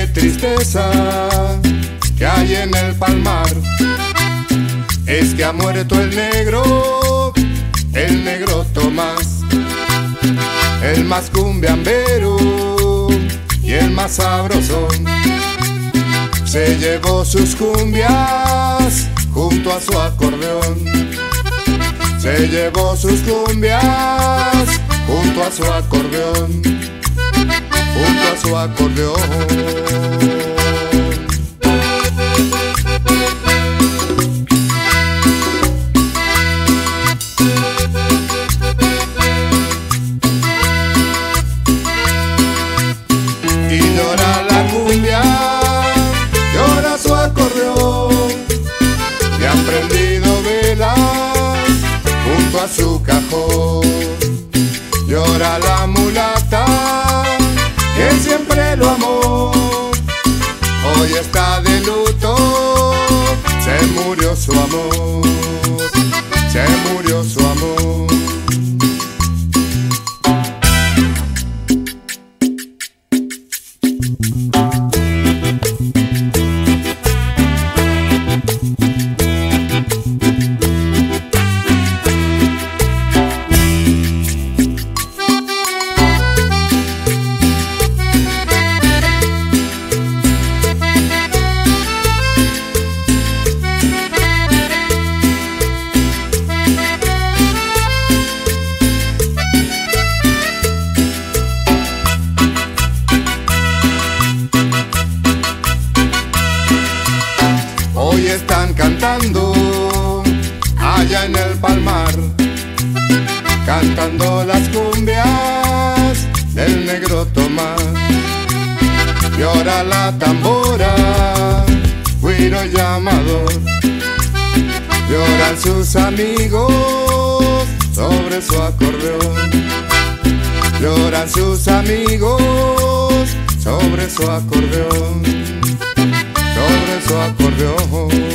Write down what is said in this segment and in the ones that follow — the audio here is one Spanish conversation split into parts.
tristeza que hay en el palmar. Es que ha muerto el negro Tomás, el más cumbiambero y el más sabrosón. Se llevó sus cumbias junto a su acordeón. Se llevó sus cumbias junto a su acordeón, junto a su acordeón. A su cajón llora la mulata que siempre lo amó. Hoy está de luto, se murió su amor, se murió su amor. Hoy están cantando allá en el palmar, cantando las cumbias del negro Tomás. Llora la tambora, güiro llamador. Lloran sus amigos sobre su acordeón. Lloran sus amigos sobre su acordeón, sobre su acordeón.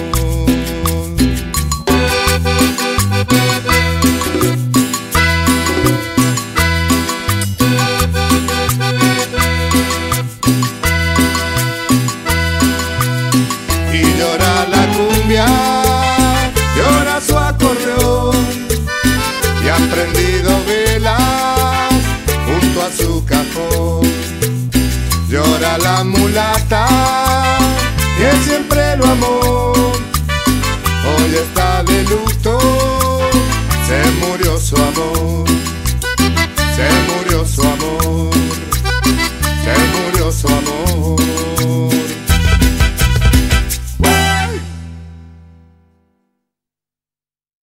Y llora la cumbia, llora su acordeón, y han prendido velas junto a su cajón. Llora la mulata que siempre lo amó. Hoy está de luto, se murió su amor, se murió.